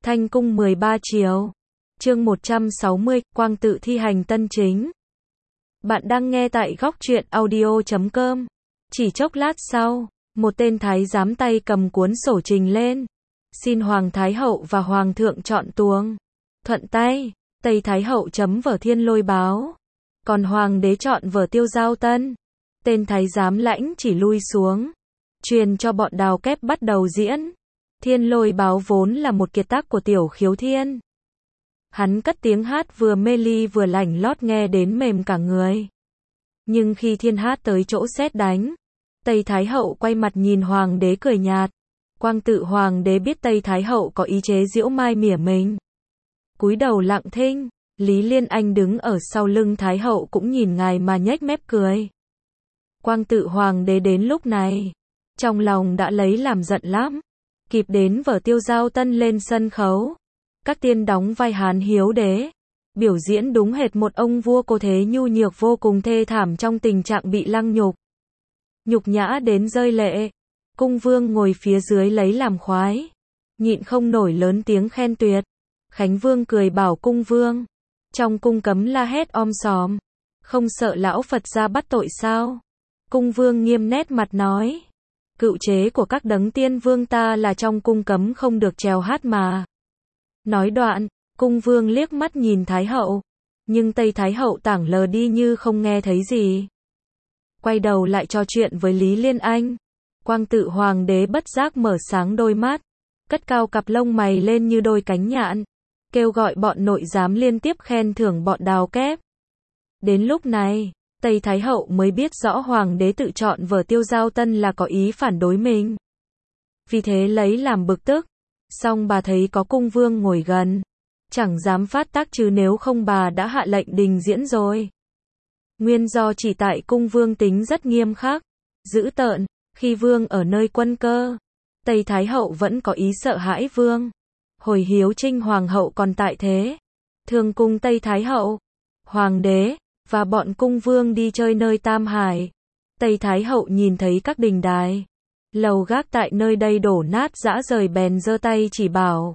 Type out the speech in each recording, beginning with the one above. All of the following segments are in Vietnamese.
Thanh cung 13 chiều. Chương 160, Quang tự thi hành tân chính. Bạn đang nghe tại góc truyện audio.com. Chỉ chốc lát sau, một tên thái giám tay cầm cuốn sổ trình lên. Xin Hoàng Thái Hậu và Hoàng thượng chọn tuồng. Thuận tay, Tây Thái Hậu chấm vở Thiên Lôi Báo. Còn Hoàng đế chọn vở Tiêu Giao Tân. Tên thái giám lãnh chỉ lui xuống. Truyền cho bọn Đào Kép bắt đầu diễn. Thiên Lôi Báo vốn là một kiệt tác của Tiểu Khiếu Thiên. Hắn cất tiếng hát vừa mê ly vừa lảnh lót nghe đến mềm cả người. Nhưng khi thiên hát tới chỗ sét đánh, Tây Thái Hậu quay mặt nhìn Hoàng đế cười nhạt. Quang tự Hoàng đế biết Tây Thái Hậu có ý chế giễu mai mỉa mình. Cúi đầu lặng thinh, Lý Liên Anh đứng ở sau lưng Thái Hậu cũng nhìn ngài mà nhếch mép cười. Quang tự Hoàng đế đến lúc này, trong lòng đã lấy làm giận lắm. Kịp đến vở Tiêu Giao Tân lên sân khấu. Các tiên đóng vai Hán Hiếu Đế. Biểu diễn đúng hệt một ông vua cố thế nhu nhược vô cùng thê thảm trong tình trạng bị lăng nhục. Nhục nhã đến rơi lệ. Cung vương ngồi phía dưới lấy làm khoái. Nhịn không nổi lớn tiếng khen tuyệt. Khánh Vương cười bảo cung vương. Trong cung cấm la hét om sòm. Không sợ lão Phật ra bắt tội sao? Cung vương nghiêm nét mặt nói. Cựu chế của các đấng tiên vương ta là trong cung cấm không được chèo hát mà. Nói đoạn, cung vương liếc mắt nhìn Thái Hậu. Nhưng Tây Thái Hậu tảng lờ đi như không nghe thấy gì. Quay đầu lại trò chuyện với Lý Liên Anh. Quang tự Hoàng đế bất giác mở sáng đôi mắt. Cất cao cặp lông mày lên như đôi cánh nhạn. Kêu gọi bọn nội giám liên tiếp khen thưởng bọn Đào Kép. Đến lúc này, Tây Thái Hậu mới biết rõ Hoàng đế tự chọn vở Tiêu Giao Tân là có ý phản đối mình. Vì thế lấy làm bực tức. Song bà thấy có cung vương ngồi gần. Chẳng dám phát tác chứ nếu không bà đã hạ lệnh đình diễn rồi. Nguyên do chỉ tại cung vương tính rất nghiêm khắc, dữ tợn. Khi vương ở nơi quân cơ, Tây Thái Hậu vẫn có ý sợ hãi vương. Hồi Hiếu Trinh Hoàng hậu còn tại thế. Thường cùng Tây Thái Hậu, Hoàng đế và bọn cung vương đi chơi nơi Tam Hải. Tây Thái Hậu nhìn thấy các đình đài, lầu gác tại nơi đây đổ nát rã rời bèn giơ tay chỉ bảo.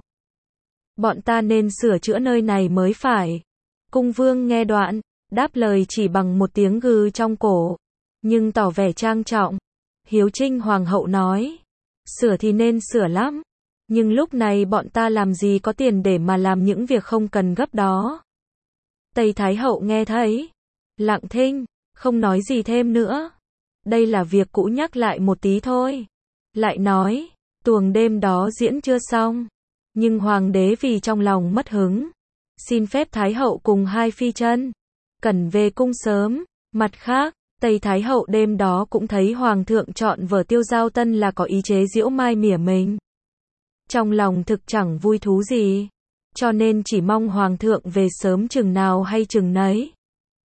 Bọn ta nên sửa chữa nơi này mới phải. Cung vương nghe đoạn, đáp lời chỉ bằng một tiếng gừ trong cổ, nhưng tỏ vẻ trang trọng. Hiếu Trinh Hoàng hậu nói, sửa thì nên sửa lắm, nhưng lúc này bọn ta làm gì có tiền để mà làm những việc không cần gấp đó. Tây Thái Hậu nghe thấy, lặng thinh, không nói gì thêm nữa. Đây là việc cũ nhắc lại một tí thôi. Lại nói, tuồng đêm đó diễn chưa xong, nhưng Hoàng đế vì trong lòng mất hứng, xin phép Thái Hậu cùng hai phi chân cần về cung sớm. Mặt khác, Tây Thái Hậu đêm đó cũng thấy Hoàng thượng chọn vở Tiêu Giao Tân là có ý chế giễu mai mỉa mình. Trong lòng thực chẳng vui thú gì, cho nên chỉ mong Hoàng thượng về sớm chừng nào hay chừng nấy.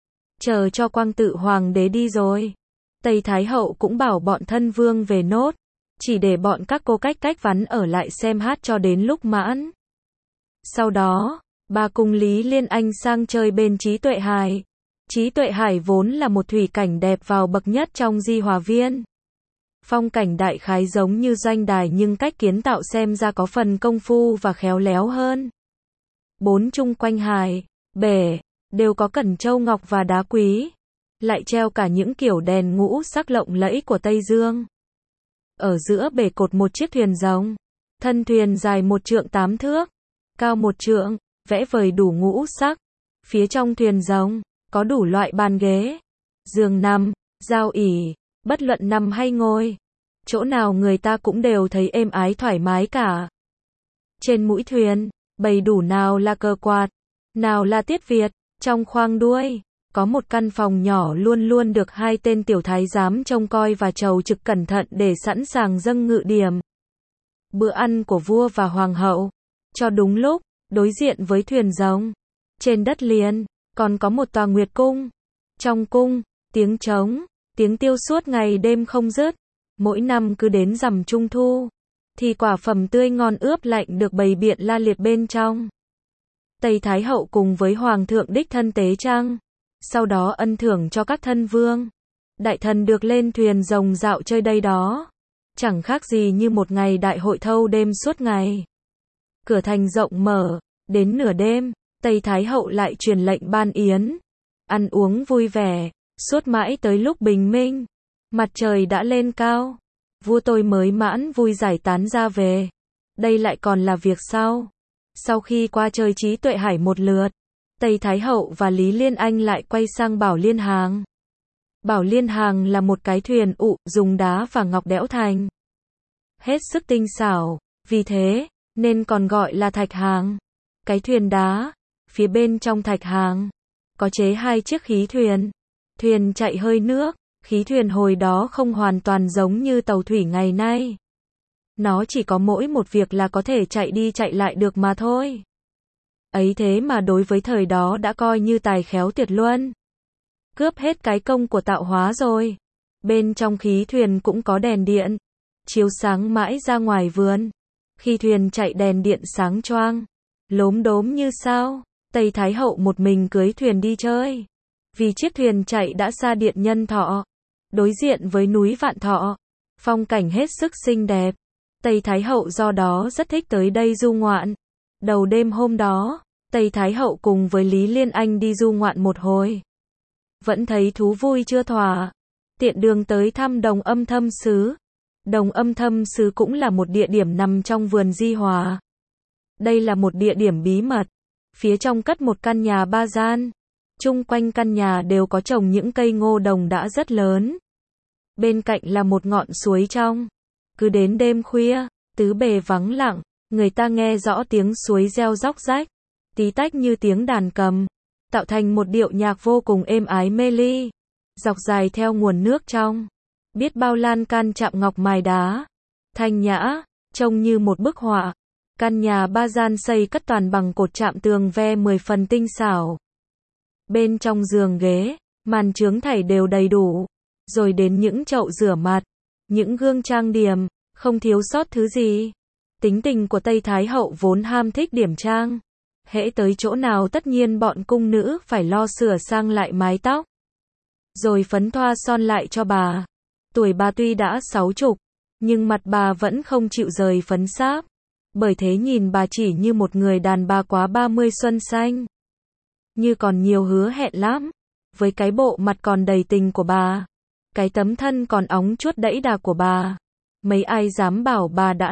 Chờ cho Quang tự Hoàng đế đi rồi, Tây Thái Hậu cũng bảo bọn thân vương về nốt, chỉ để bọn các cô cách vắn ở lại xem hát cho đến lúc mãn. Sau đó, bà cùng Lý Liên Anh sang chơi bên Trí Tuệ Hải. Trí Tuệ Hải vốn là một thủy cảnh đẹp vào bậc nhất trong Di Hòa Viên. Phong cảnh đại khái giống như doanh đài nhưng cách kiến tạo xem ra có phần công phu và khéo léo hơn. Bốn chung quanh hải, bể, đều có cẩn châu ngọc và đá quý. Lại treo cả những kiểu đèn ngũ sắc lộng lẫy của Tây Dương. Ở giữa bể cột một chiếc thuyền rồng. Thân thuyền dài 1 trượng 8 thước, cao 1 trượng, vẽ vời đủ ngũ sắc. Phía trong thuyền rồng, có đủ loại bàn ghế, giường nằm, giao ỷ, bất luận nằm hay ngồi. Chỗ nào người ta cũng đều thấy êm ái thoải mái cả. Trên mũi thuyền, bày đủ nào là cờ quạt, nào là tiết Việt. Trong khoang đuôi, có một căn phòng nhỏ luôn luôn được hai tên tiểu thái giám trông coi và chầu trực cẩn thận để sẵn sàng dâng ngự điểm. Bữa ăn của vua và hoàng hậu, cho đúng lúc, đối diện với thuyền rồng. Trên đất liền, còn có một tòa nguyệt cung. Trong cung, tiếng trống, tiếng tiêu suốt ngày đêm không dứt. Mỗi năm cứ đến rằm Trung Thu, thì quả phẩm tươi ngon ướp lạnh được bày biện la liệt bên trong. Tây Thái Hậu cùng với Hoàng thượng đích thân tế trăng, sau đó ân thưởng cho các thân vương. Đại thần được lên thuyền rồng dạo chơi đây đó. Chẳng khác gì như một ngày đại hội thâu đêm suốt ngày. cửa thành rộng mở, đến nửa đêm, Tây Thái Hậu lại truyền lệnh ban yến. Ăn uống vui vẻ, suốt mãi tới lúc bình minh. Mặt trời đã lên cao. Vua tôi mới mãn vui giải tán ra về. Đây lại còn là việc sau. Sau khi qua chơi trí tuệ hải một lượt, Tây Thái Hậu và Lý Liên Anh lại quay sang Bảo Liên Hàng. Bảo Liên Hàng là một cái thuyền ụ dùng đá và ngọc đẽo thành. Hết sức tinh xảo, vì thế, nên còn gọi là thạch hàng. Cái thuyền đá, phía bên trong thạch hàng, có chế 2 chiếc khí thuyền. Thuyền chạy hơi nước, khí thuyền hồi đó không hoàn toàn giống như tàu thủy ngày nay. Nó chỉ có mỗi một việc là có thể chạy đi chạy lại được mà thôi. Ấy thế mà đối với thời đó đã coi như tài khéo tuyệt luân. Cướp hết cái công của tạo hóa rồi. Bên trong khí thuyền cũng có đèn điện, chiếu sáng mãi ra ngoài vườn. Khi thuyền chạy đèn điện sáng choang, lốm đốm như sao. Tây Thái Hậu một mình cưới thuyền đi chơi. Vì chiếc thuyền chạy đã xa điện Nhân Thọ, đối diện với núi Vạn Thọ, phong cảnh hết sức xinh đẹp. Tây Thái Hậu do đó rất thích tới đây du ngoạn. Đầu đêm hôm đó, Tây Thái Hậu cùng với Lý Liên Anh đi du ngoạn một hồi. Vẫn thấy thú vui chưa thỏa. Tiện đường tới thăm Đồng Âm Thâm Xứ. Đồng Âm Thâm Xứ cũng là một địa điểm nằm trong vườn Di Hòa. Đây là một địa điểm bí mật. Phía trong cất một căn nhà 3 gian. Chung quanh căn nhà đều có trồng những cây ngô đồng đã rất lớn. Bên cạnh là một ngọn suối trong. Cứ đến đêm khuya, tứ bề vắng lặng, người ta nghe rõ tiếng suối reo róc rách, tí tách như tiếng đàn cầm, tạo thành một điệu nhạc vô cùng êm ái mê ly. Dọc dài theo nguồn nước trong, biết bao lan can chạm ngọc mài đá, thanh nhã, trông như một bức họa. Căn nhà 3 gian xây cất toàn bằng cột chạm tường ve 10 phần tinh xảo. Bên trong giường ghế, màn chướng thảy đều đầy đủ, rồi đến những chậu rửa mặt, những gương trang điểm, không thiếu sót thứ gì. Tính tình của Tây Thái Hậu vốn ham thích điểm trang. Hễ tới chỗ nào tất nhiên bọn cung nữ phải lo sửa sang lại mái tóc, rồi phấn thoa son lại cho bà. Tuổi bà tuy đã 60, nhưng mặt bà vẫn không chịu rời phấn sáp. Bởi thế nhìn bà chỉ như một người đàn bà quá 30 xuân xanh. Như còn nhiều hứa hẹn lắm. Với cái bộ mặt còn đầy tình của bà, cái tấm thân còn óng chuốt đẫy đà của bà, mấy ai dám bảo bà đã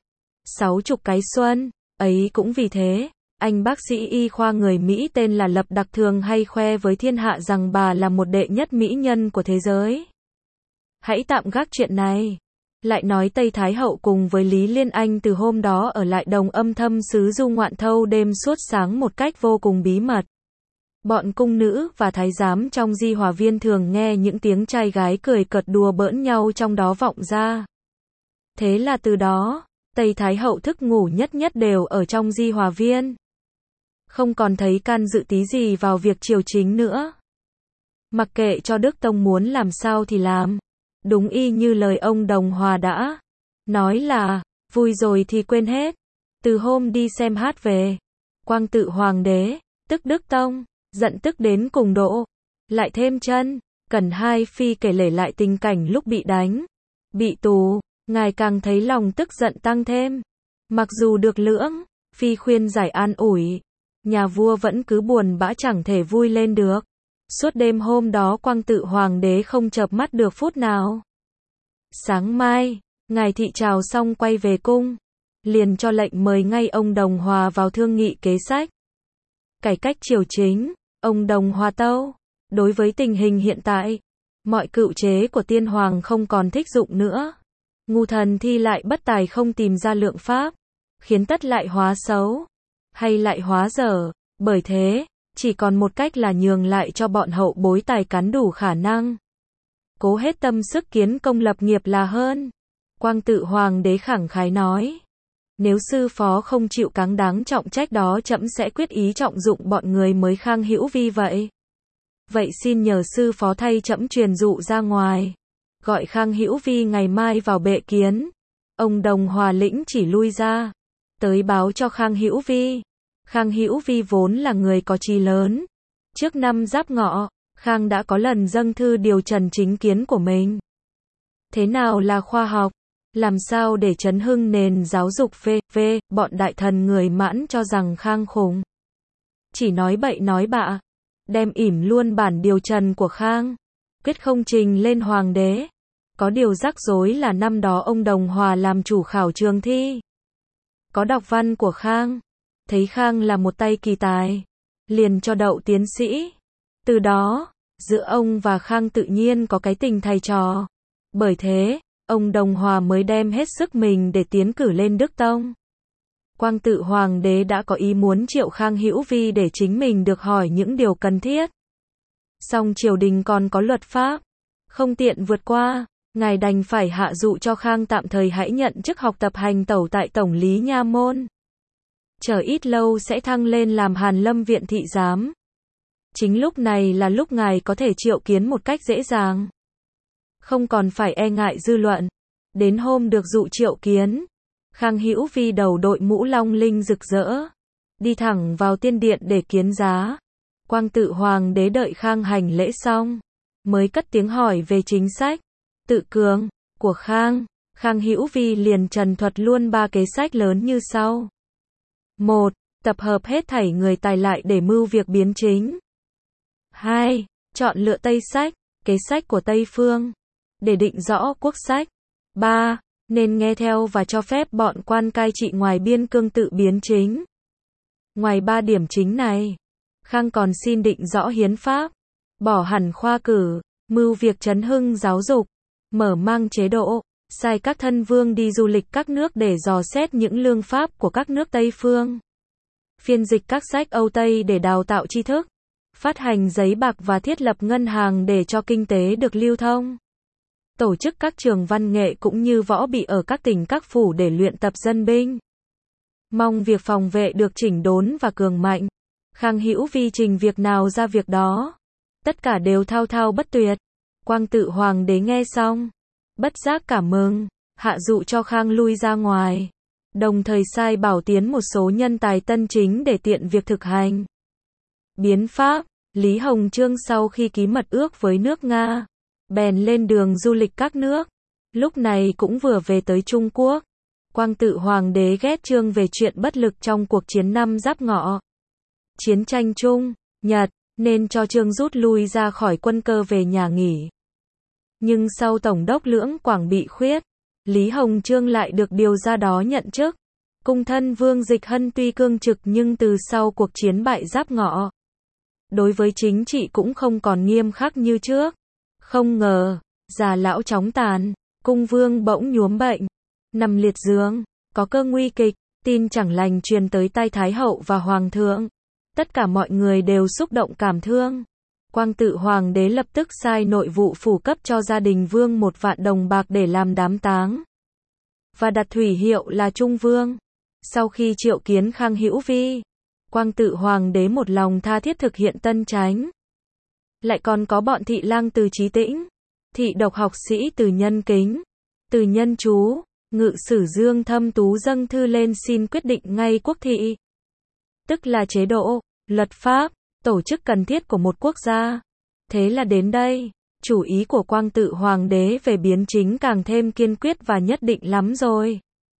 60 cái xuân. Ấy cũng vì thế, anh bác sĩ y khoa người Mỹ tên là Lập Đặc thường hay khoe với thiên hạ rằng bà là một đệ nhất mỹ nhân của thế giới. Hãy tạm gác chuyện này. Lại nói Tây Thái Hậu cùng với Lý Liên Anh từ hôm đó ở lại Đồng Âm Thâm Xứ du ngoạn thâu đêm suốt sáng một cách vô cùng bí mật. Bọn cung nữ và thái giám trong Di Hòa Viên thường nghe những tiếng trai gái cười cợt đùa bỡn nhau trong đó vọng ra. Thế là từ đó, Tây Thái Hậu thức ngủ nhất nhất đều ở trong Di Hòa Viên. Không còn thấy can dự tí gì vào việc triều chính nữa. Mặc kệ cho Đức Tông muốn làm sao thì làm. Đúng y như lời ông Đồng Hòa đã nói là, vui rồi thì quên hết. Từ hôm đi xem hát về, Quang Tự Hoàng đế, tức Đức Tông, giận tức đến cùng độ. Lại thêm chân, Cẩn Hai Phi kể lể lại tình cảnh lúc bị đánh, bị tù, ngài càng thấy lòng tức giận tăng thêm. Mặc dù được Lưỡng Phi khuyên giải an ủi, nhà vua vẫn cứ buồn bã chẳng thể vui lên được. Suốt đêm hôm đó Quang Tự Hoàng đế không chợp mắt được phút nào. Sáng mai, ngài thị chào xong quay về cung, liền cho lệnh mời ngay ông Đồng Hòa vào thương nghị kế sách cải cách triều chính. Ông Đồng Hòa tâu, đối với tình hình hiện tại, mọi cựu chế của tiên hoàng không còn thích dụng nữa. Ngu thần thi lại bất tài không tìm ra lượng pháp, khiến tất lại hóa xấu, hay lại hóa dở. Bởi thế, chỉ còn một cách là nhường lại cho bọn hậu bối tài cán đủ khả năng, cố hết tâm sức kiến công lập nghiệp là hơn. Quang Tự Hoàng đế khẳng khái nói, nếu sư phó không chịu cáng đáng trọng trách đó trẫm sẽ quyết ý trọng dụng bọn người mới Khang Hữu Vi vậy. Vậy xin nhờ sư phó thay trẫm truyền dụ ra ngoài, gọi Khang Hữu Vi ngày mai vào bệ kiến. Ông Đồng Hòa lĩnh chỉ lui ra, tới báo cho Khang Hữu Vi. Khang Hữu Vi vốn là người có chí lớn. Trước năm Giáp Ngọ, Khang đã có lần dâng thư điều trần chính kiến của mình. Thế nào là khoa học? Làm sao để chấn hưng nền giáo dục v.v. Bọn đại thần người Mãn cho rằng Khang khùng. Chỉ nói bậy nói bạ. Đem ỉm luôn bản điều trần của Khang. Quyết không trình lên hoàng đế. Có điều rắc rối là năm đó ông Đồng Hòa làm chủ khảo trường thi. Có đọc văn của Khang. Thấy Khang là một tay kỳ tài. Liền cho đậu tiến sĩ. Từ đó, giữa ông và Khang tự nhiên có cái tình thầy trò. Bởi thế, ông Đồng Hòa mới đem hết sức mình để tiến cử lên Đức Tông. Quang tự hoàng đế đã có ý muốn triệu Khang Hữu Vi để chính mình được hỏi những điều cần thiết. Song triều đình còn có luật pháp, không tiện vượt qua, ngài đành phải hạ dụ cho Khang tạm thời hãy nhận chức học tập hành tẩu tại Tổng lý Nha Môn. Chờ ít lâu sẽ thăng lên làm Hàn Lâm viện thị giám. Chính lúc này là lúc ngài có thể triệu kiến một cách dễ dàng. Không còn phải e ngại dư luận. Đến hôm được dụ triệu kiến, Khang Hữu Vi đầu đội mũ long linh rực rỡ, đi thẳng vào tiên điện để kiến giá. Quang tự hoàng đế đợi Khang hành lễ xong, mới cất tiếng hỏi về chính sách tự cường của Khang. Khang Hữu Vi liền trần thuật luôn 3 kế sách lớn như sau. 1. Tập hợp hết thảy người tài lại để mưu việc biến chính. 2. Chọn lựa Tây sách, kế sách của Tây phương, để định rõ quốc sách. 3. Nên nghe theo và cho phép bọn quan cai trị ngoài biên cương tự biến chính. Ngoài 3 điểm chính này, Khang còn xin định rõ hiến pháp, bỏ hẳn khoa cử, mưu việc trấn hưng giáo dục, mở mang chế độ, sai các thân vương đi du lịch các nước để dò xét những lương pháp của các nước Tây phương. Phiên dịch các sách Âu Tây để đào tạo tri thức, phát hành giấy bạc và thiết lập ngân hàng để cho kinh tế được lưu thông. Tổ chức các trường văn nghệ cũng như võ bị ở các tỉnh các phủ để luyện tập dân binh. Mong việc phòng vệ được chỉnh đốn và cường mạnh. Khang Hữu Vi trình việc nào ra việc đó. Tất cả đều thao thao bất tuyệt. Quang tự hoàng đế nghe xong, bất giác cảm mừng, hạ dụ cho Khang lui ra ngoài. Đồng thời sai bảo tiến một số nhân tài tân chính để tiện việc thực hành. Biến pháp, Lý Hồng Chương sau khi ký mật ước với nước Nga, bèn lên đường du lịch các nước. Lúc này cũng vừa về tới Trung Quốc. Quang tự hoàng đế ghét Chương về chuyện bất lực trong cuộc chiến năm Giáp Ngọ. Chiến tranh Trung, Nhật, nên cho Chương rút lui ra khỏi quân cơ về nhà nghỉ. Nhưng sau Tổng đốc Lưỡng Quảng bị khuyết, Lý Hồng Chương lại được điều ra đó nhận chức. Cung thân Vương Dịch Hân tuy cương trực nhưng từ sau cuộc chiến bại Giáp Ngọ, đối với chính trị cũng không còn nghiêm khắc như trước. Không ngờ, già lão chóng tàn, cung vương bỗng nhuốm bệnh, nằm liệt giường, có cơn nguy kịch, tin chẳng lành truyền tới tai Thái hậu và Hoàng thượng. Tất cả mọi người đều xúc động cảm thương. Quang tự hoàng đế lập tức sai nội vụ phủ cấp cho gia đình vương 1 vạn đồng bạc để làm đám táng, và đặt thủy hiệu là Trung Vương. Sau khi triệu kiến Khang Hữu Vi, Quang tự hoàng đế một lòng tha thiết thực hiện tân chánh. Lại còn có bọn thị lang từ Chí Tĩnh, thị độc học sĩ từ Nhân Kính, từ Nhân Chú, ngự sử Dương Thâm Tú dâng thư lên xin quyết định ngay quốc thị. Tức là chế độ, luật pháp, tổ chức cần thiết của một quốc gia. Thế là đến đây, chủ ý của Quang tự hoàng đế về biến chính càng thêm kiên quyết và nhất định lắm rồi.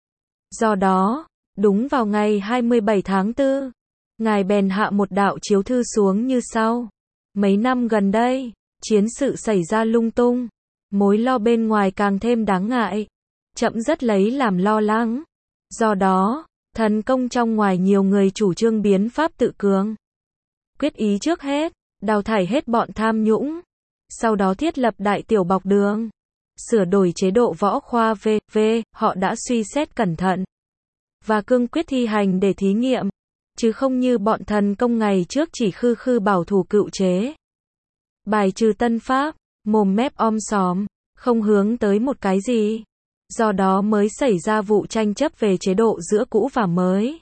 Do đó, đúng vào ngày 27 tháng 4, ngài bèn hạ một đạo chiếu thư xuống như sau. Mấy năm gần đây, chiến sự xảy ra lung tung, mối lo bên ngoài càng thêm đáng ngại. Trẫm rất lấy làm lo lắng. Do đó, thần công trong ngoài nhiều người chủ trương biến pháp tự cường. Quyết ý trước hết, đào thải hết bọn tham nhũng. Sau đó thiết lập đại tiểu bọc đường. Sửa đổi chế độ võ khoa v.v. Họ đã suy xét cẩn thận và cương quyết thi hành để thí nghiệm, chứ không như bọn thần công ngày trước chỉ khư khư bảo thủ cựu chế, bài trừ tân pháp, mồm mép om sòm, không hướng tới một cái gì. Do đó mới xảy ra vụ tranh chấp về chế độ giữa cũ và mới.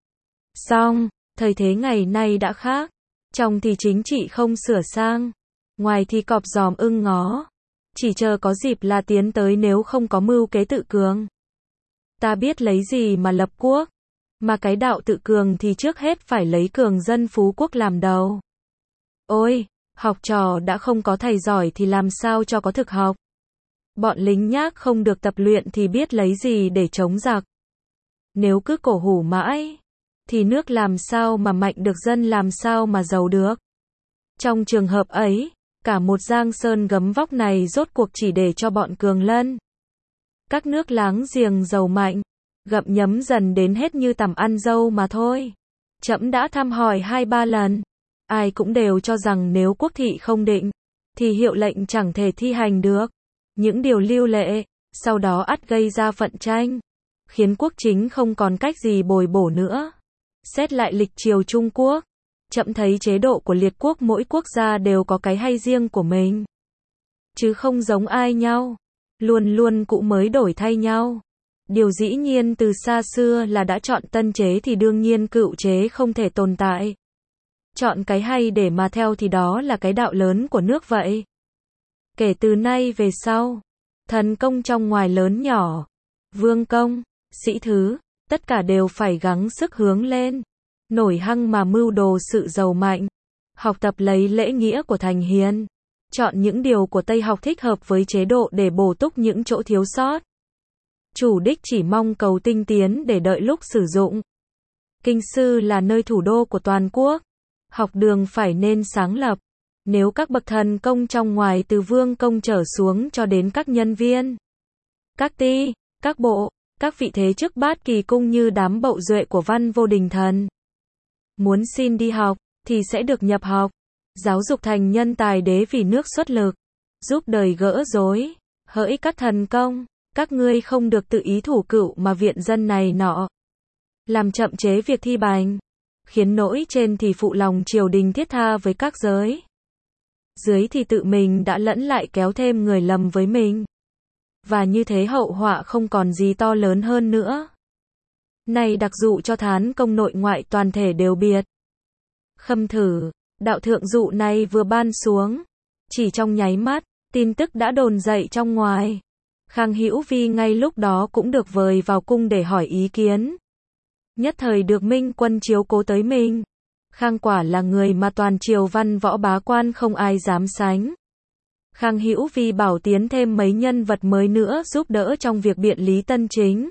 Song, thời thế ngày nay đã khác. Trong thì chính trị không sửa sang, ngoài thì cọp giòm ưng ngó. Chỉ chờ có dịp là tiến tới nếu không có mưu kế tự cường. Ta biết lấy gì mà lập quốc, mà cái đạo tự cường thì trước hết phải lấy cường dân phú quốc làm đầu. Ôi, học trò đã không có thầy giỏi thì làm sao cho có thực học. Bọn lính nhác không được tập luyện thì biết lấy gì để chống giặc. Nếu cứ cổ hủ mãi, thì nước làm sao mà mạnh được, dân làm sao mà giàu được. Trong trường hợp ấy, cả một giang sơn gấm vóc này rốt cuộc chỉ để cho bọn cường lân. Các nước láng giềng giàu mạnh, gặm nhấm dần đến hết như tằm ăn dâu mà thôi. Trẫm đã thăm hỏi 2-3 lần, ai cũng đều cho rằng nếu quốc thị không định, thì hiệu lệnh chẳng thể thi hành được. Những điều lưu lệ, sau đó ắt gây ra phận tranh, khiến quốc chính không còn cách gì bồi bổ nữa. Xét lại lịch triều Trung Quốc, trẫm thấy chế độ của liệt quốc mỗi quốc gia đều có cái hay riêng của mình, chứ không giống ai nhau, luôn luôn cũ mới đổi thay nhau. Điều dĩ nhiên từ xa xưa là đã chọn tân chế thì đương nhiên cựu chế không thể tồn tại. Chọn cái hay để mà theo thì đó là cái đạo lớn của nước vậy. Kể từ nay về sau, thần công trong ngoài lớn nhỏ, vương công, sĩ thứ, tất cả đều phải gắng sức hướng lên, nổi hăng mà mưu đồ sự giàu mạnh, học tập lấy lễ nghĩa của thành hiền, chọn những điều của Tây học thích hợp với chế độ để bổ túc những chỗ thiếu sót. Chủ đích chỉ mong cầu tinh tiến để đợi lúc sử dụng. Kinh sư là nơi thủ đô của toàn quốc, học đường phải nên sáng lập. Nếu các bậc thần công trong ngoài từ vương công trở xuống cho đến các nhân viên, các ty, các bộ, các vị thế chức bát kỳ cung như đám bậu duệ của Văn Vô Đình Thần, muốn xin đi học, thì sẽ được nhập học, giáo dục thành nhân tài đế vì nước xuất lực, giúp đời gỡ rối. Hỡi các thần công, các ngươi không được tự ý thủ cựu mà viện dân này nọ, làm chậm chế việc thi bành, khiến nỗi trên thì phụ lòng triều đình thiết tha với các giới, dưới thì tự mình đã lẫn lại kéo thêm người lầm với mình. Và như thế hậu họa không còn gì to lớn hơn nữa. Này đặc dụ cho thán công nội ngoại toàn thể đều biệt. Khâm thử, đạo thượng dụ này vừa ban xuống, chỉ trong nháy mắt, tin tức đã đồn dậy trong ngoài. Khang Hữu Vi ngay lúc đó cũng được vời vào cung để hỏi ý kiến. Nhất thời được Minh Quân chiếu cố tới mình. Khang quả là người mà toàn triều văn võ bá quan không ai dám sánh. Khang Hữu Vi bảo tiến thêm mấy nhân vật mới nữa giúp đỡ trong việc biện lý tân chính.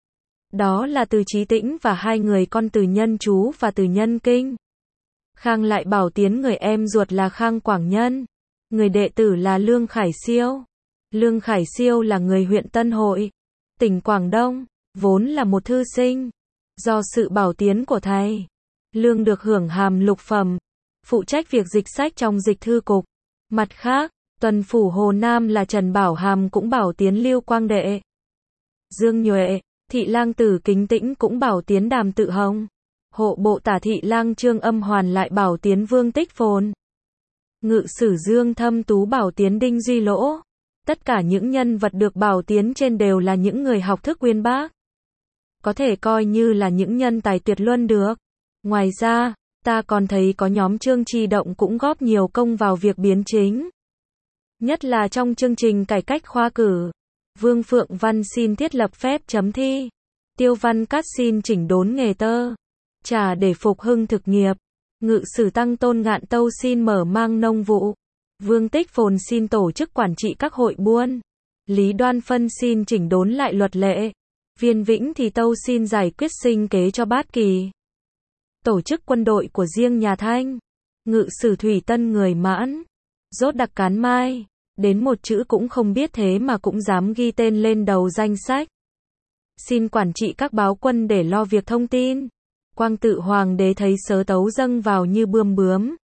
Đó là Từ Chí Tĩnh và hai người con Từ Nhân Chú và Từ Nhân Kinh. Khang lại bảo tiến người em ruột là Khang Quảng Nhân, người đệ tử là Lương Khải Siêu. Lương Khải Siêu là người huyện Tân Hội, tỉnh Quảng Đông, vốn là một thư sinh. Do sự bảo tiến của thầy, Lương được hưởng hàm lục phẩm, phụ trách việc dịch sách trong dịch thư cục. Mặt khác, tuần phủ Hồ Nam là Trần Bảo Hàm cũng bảo tiến Lưu Quang Đệ. Dương Nhuệ, thị lang Tử Kính Tĩnh cũng bảo tiến Đàm Tự Hồng. Hộ bộ tả thị lang Trương Âm Hoàn lại bảo tiến Vương Tích Phồn. Ngự sử Dương Thâm Tú bảo tiến Đinh Duy Lỗ. Tất cả những nhân vật được bảo tiến trên đều là những người học thức uyên bác, có thể coi như là những nhân tài tuyệt luân được. Ngoài ra, ta còn thấy có nhóm Trương Tri Động cũng góp nhiều công vào việc biến chính. Nhất là trong chương trình cải cách khoa cử, Vương Phượng Văn xin thiết lập phép chấm thi, Tiêu Văn Cát xin chỉnh đốn nghề tơ trà để phục hưng thực nghiệp, Ngự sử Tăng Tôn Ngạn Tâu xin mở mang nông vụ, Vương Tích Phồn xin tổ chức quản trị các hội buôn, Lý Đoan Phân xin chỉnh đốn lại luật lệ, Viên Vĩnh thì Tâu xin giải quyết sinh kế cho bát kỳ, tổ chức quân đội của riêng nhà Thanh, Ngự sử Thủy Tân người Mãn, rốt đặc Cán Mai, đến một chữ cũng không biết thế mà cũng dám ghi tên lên đầu danh sách. Xin quản trị các báo quân để lo việc thông tin. Quang Tự Hoàng đế thấy sớ tấu dâng vào như bươm bướm.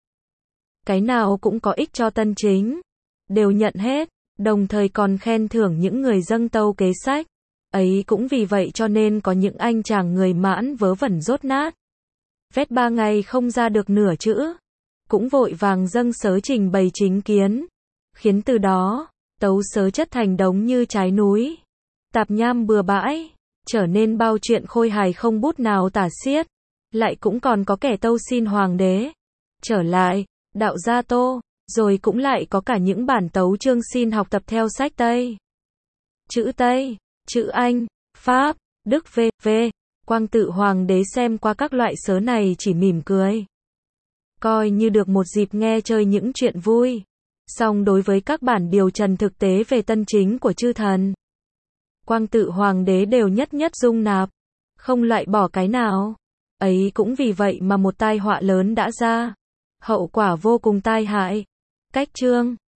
Cái nào cũng có ích cho tân chính. Đều nhận hết, đồng thời còn khen thưởng những người dâng tâu kế sách. Ấy cũng vì vậy cho nên có những anh chàng người Mãn vớ vẩn dốt nát. Vét 3 ngày không ra được nửa chữ. Cũng vội vàng dâng sớ trình bày chính kiến. Khiến từ đó, tấu sớ chất thành đống như trái núi. Tạp nham bừa bãi, trở nên bao chuyện khôi hài không bút nào tả xiết. Lại cũng còn có kẻ tâu xin hoàng đế trở lại, đạo gia Tô, rồi cũng lại có cả những bản tấu chương xin học tập theo sách Tây. Chữ Tây, chữ Anh, Pháp, Đức v.v. Quang Tự Hoàng đế xem qua các loại sớ này chỉ mỉm cười. Coi như được một dịp nghe chơi những chuyện vui. Song đối với các bản điều trần thực tế về tân chính của chư thần, Quang tự hoàng đế đều nhất nhất dung nạp, không loại bỏ cái nào. Ấy cũng vì vậy mà một tai họa lớn đã ra. Hậu quả vô cùng tai hại. Cách chương